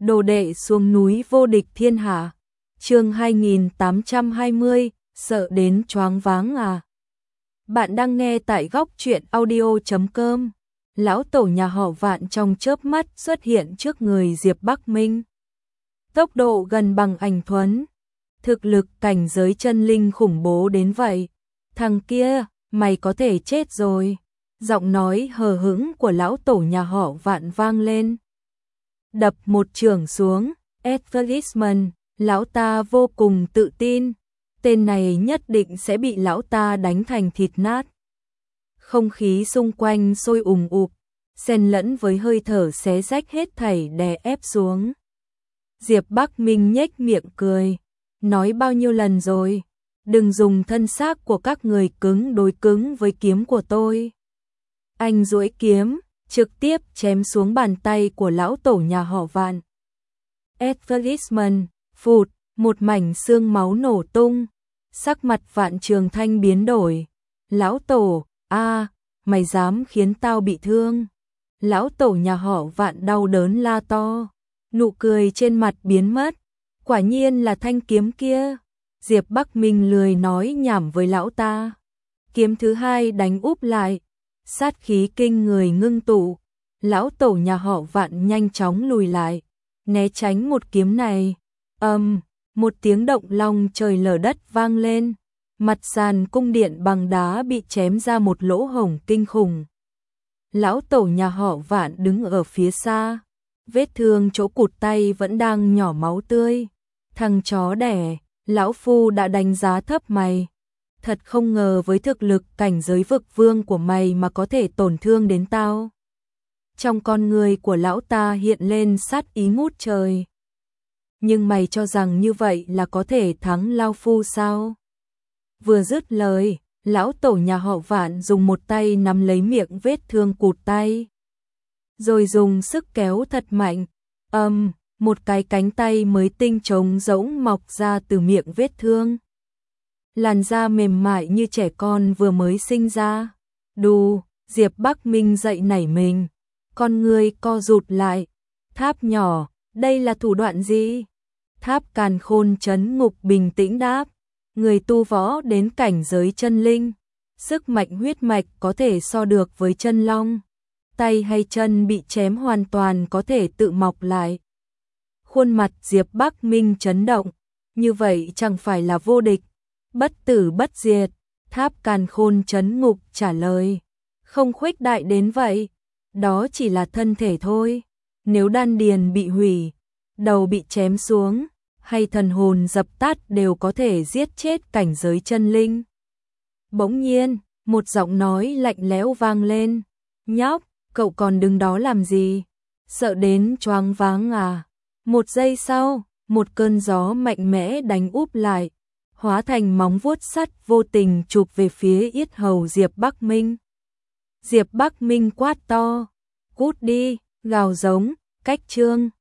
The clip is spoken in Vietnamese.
Đồ đệ xuống núi vô địch thiên hạ. Chương 2820, sợ đến choáng váng à. Bạn đang nghe tại góc truyện audio.com. Lão tổ nhà họ Vạn trong chớp mắt xuất hiện trước người Diệp Bắc Minh. Tốc độ gần bằng ảnh thuấn, thực lực cảnh giới chân linh khủng bố đến vậy. Thằng kia, mày có thể chết rồi. Giọng nói hờ hững của lão tổ nhà họ Vạn vang lên. Đập một chưởng xuống, advertisement, lão ta vô cùng tự tin, tên này nhất định sẽ bị lão ta đánh thành thịt nát. Không khí xung quanh sôi ùm ụp, xen lẫn với hơi thở xé rách hết thảy đè ép xuống. Diệp Bắc Minh nhếch miệng cười, nói bao nhiêu lần rồi, đừng dùng thân xác của các người cứng đối cứng với kiếm của tôi. Anh duỗi kiếm, trực tiếp chém xuống bàn tay của lão tổ nhà họ Vạn. Advertisement, phụt, một mảnh xương máu nổ tung, sắc mặt Vạn Trường Thanh biến đổi. Lão tổ, mày dám khiến tao bị thương. Lão tổ nhà họ Vạn đau đớn la to, nụ cười trên mặt biến mất. Quả nhiên là thanh kiếm kia. Diệp Bắc Minh lười nói nhảm với lão ta. Kiếm thứ hai đánh úp lại, sát khí kinh người ngưng tụ. Lão tổ nhà họ Vạn nhanh chóng lùi lại, né tránh một kiếm này. Một tiếng động long trời lở đất vang lên, mặt sàn cung điện bằng đá bị chém ra một lỗ hổng kinh khủng. Lão tổ nhà họ Vạn đứng ở phía xa, vết thương chỗ cụt tay vẫn đang nhỏ máu tươi. Thằng chó đẻ, lão phu đã đánh giá thấp mày. Thật không ngờ với thực lực cảnh giới vực vương của mày mà có thể tổn thương đến tao. Trong con người của lão ta hiện lên sát ý ngút trời. Nhưng mày cho rằng như vậy là có thể thắng lão phu sao? Vừa dứt lời, lão tổ nhà họ Vạn dùng một tay nắm lấy miệng vết thương cụt tay, rồi dùng sức kéo thật mạnh. Một cái cánh tay mới tinh trống rỗng mọc ra từ miệng vết thương. Làn da mềm mại như trẻ con vừa mới sinh ra. Đù, Diệp Bắc Minh dậy nảy mình, con người co rụt lại. Tháp nhỏ, đây là thủ đoạn gì? Tháp Càn Khôn trấn ngục bình tĩnh đáp, người tu võ đến cảnh giới chân linh, sức mạnh huyết mạch có thể so được với chân long. Tay hay chân bị chém hoàn toàn có thể tự mọc lại. Khuôn mặt Diệp Bắc Minh chấn động, như vậy chẳng phải là vô địch, bất tử bất diệt. Tháp Càn Khôn trấn ngục trả lời, không khuếch đại đến vậy, đó chỉ là thân thể thôi. Nếu đan điền bị hủy, đầu bị chém xuống, hay thần hồn dập tắt đều có thể giết chết cảnh giới chân linh. Bỗng nhiên, một giọng nói lạnh lẽo vang lên, nhóc, cậu còn đứng đó làm gì? Sợ đến choáng váng à? Một giây sau, một cơn gió mạnh mẽ đánh úp lại, hóa thành móng vuốt sắt vô tình chụp về phía yết hầu Diệp Bắc Minh. Diệp Bắc Minh quát to, cút đi, gào giống, cách chương.